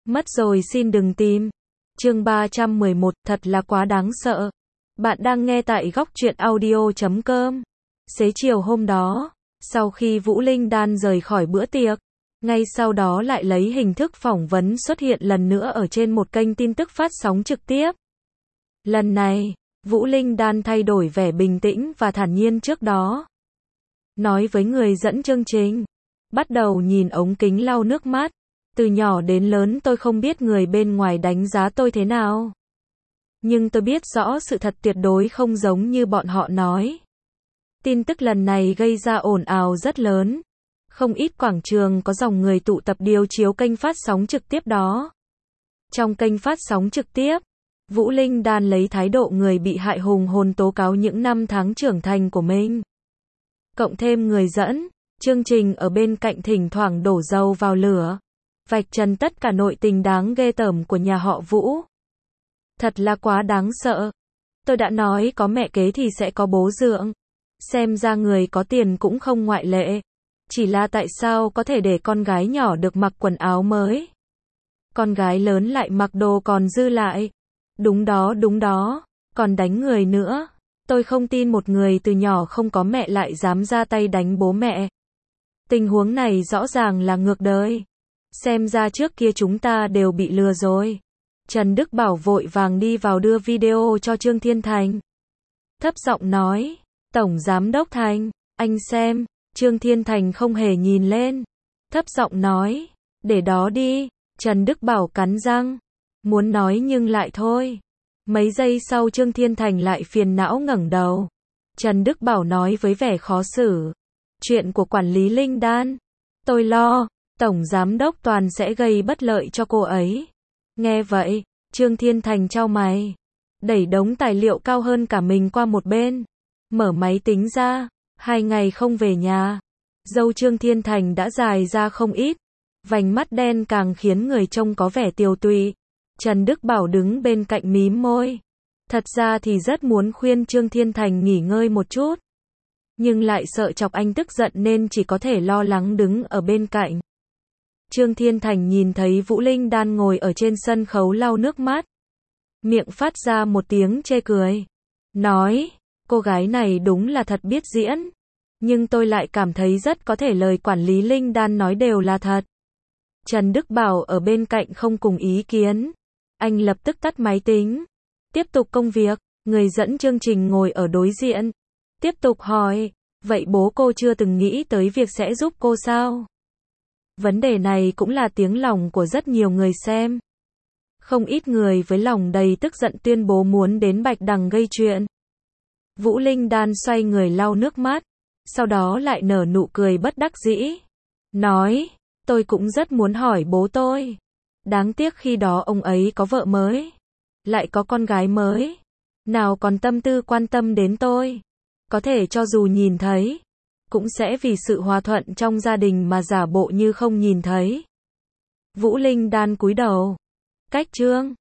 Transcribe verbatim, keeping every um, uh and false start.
Mất rồi xin đừng tìm. Chương ba trăm mười một, thật là quá đáng sợ. Bạn đang nghe tại góc truyện audio chấm com. Xế chiều hôm đó, sau khi Vũ Linh Đan rời khỏi bữa tiệc, ngay sau đó lại lấy hình thức phỏng vấn xuất hiện lần nữa ở trên một kênh tin tức phát sóng trực tiếp. Lần này, Vũ Linh Đan thay đổi vẻ bình tĩnh và thản nhiên trước đó. Nói với người dẫn chương trình, bắt đầu nhìn ống kính lau nước mắt. Từ nhỏ đến lớn tôi không biết người bên ngoài đánh giá tôi thế nào. Nhưng tôi biết rõ sự thật tuyệt đối không giống như bọn họ nói. Tin tức lần này gây ra ồn ào rất lớn. Không ít quảng trường có dòng người tụ tập điều chiếu kênh phát sóng trực tiếp đó. Trong kênh phát sóng trực tiếp, Vũ Linh Đan lấy thái độ người bị hại hùng hồn tố cáo những năm tháng trưởng thành của mình. Cộng thêm người dẫn chương trình ở bên cạnh thỉnh thoảng đổ dầu vào lửa, vạch trần tất cả nội tình đáng ghê tởm của nhà họ Vũ. Thật là quá đáng sợ. Tôi đã nói có mẹ kế thì sẽ có bố dượng. Xem ra người có tiền cũng không ngoại lệ. Chỉ là tại sao có thể để con gái nhỏ được mặc quần áo mới? Con gái lớn lại mặc đồ còn dư lại. Đúng đó, đúng đó. Còn đánh người nữa. Tôi không tin một người từ nhỏ không có mẹ lại dám ra tay đánh bố mẹ. Tình huống này rõ ràng là ngược đời. Xem ra trước kia chúng ta đều bị lừa rồi. Trần Đức Bảo vội vàng đi vào đưa video cho Trương Thiên Thành. Thấp giọng nói, Tổng Giám Đốc Thành, anh xem. Trương Thiên Thành không hề nhìn lên. Thấp giọng nói, để đó đi. Trần Đức Bảo cắn răng. Muốn nói nhưng lại thôi. Mấy giây sau Trương Thiên Thành lại phiền não ngẩng đầu. Trần Đức Bảo nói với vẻ khó xử. Chuyện của quản lý Linh Đan. Tôi lo, Tổng Giám Đốc Toàn sẽ gây bất lợi cho cô ấy. Nghe vậy, Trương Thiên Thành chau mày. Đẩy đống tài liệu cao hơn cả mình qua một bên. Mở máy tính ra. Hai ngày không về nhà. Râu Trương Thiên Thành đã dài ra không ít. Vành mắt đen càng khiến người trông có vẻ tiều tụy. Trần Đức Bảo đứng bên cạnh mím môi. Thật ra thì rất muốn khuyên Trương Thiên Thành nghỉ ngơi một chút. Nhưng lại sợ chọc anh tức giận nên chỉ có thể lo lắng đứng ở bên cạnh. Trương Thiên Thành nhìn thấy Vũ Linh Đan ngồi ở trên sân khấu lau nước mắt. Miệng phát ra một tiếng chê cười. Nói, cô gái này đúng là thật biết diễn. Nhưng tôi lại cảm thấy rất có thể lời quản lý Linh Đan nói đều là thật. Trần Đức Bảo ở bên cạnh không cùng ý kiến. Anh lập tức tắt máy tính. Tiếp tục công việc, người dẫn chương trình ngồi ở đối diện. Tiếp tục hỏi, vậy bố cô chưa từng nghĩ tới việc sẽ giúp cô sao? Vấn đề này cũng là tiếng lòng của rất nhiều người xem. Không ít người với lòng đầy tức giận tuyên bố muốn đến Bạch Đằng gây chuyện. Vũ Linh Đan xoay người lau nước mắt, sau đó lại nở nụ cười bất đắc dĩ. Nói, tôi cũng rất muốn hỏi bố tôi. Đáng tiếc khi đó ông ấy có vợ mới, lại có con gái mới. Nào còn tâm tư quan tâm đến tôi. Có thể cho dù nhìn thấy, cũng sẽ vì sự hòa thuận trong gia đình mà giả bộ như không nhìn thấy. Vũ Linh Đan cúi đầu. Cách Trương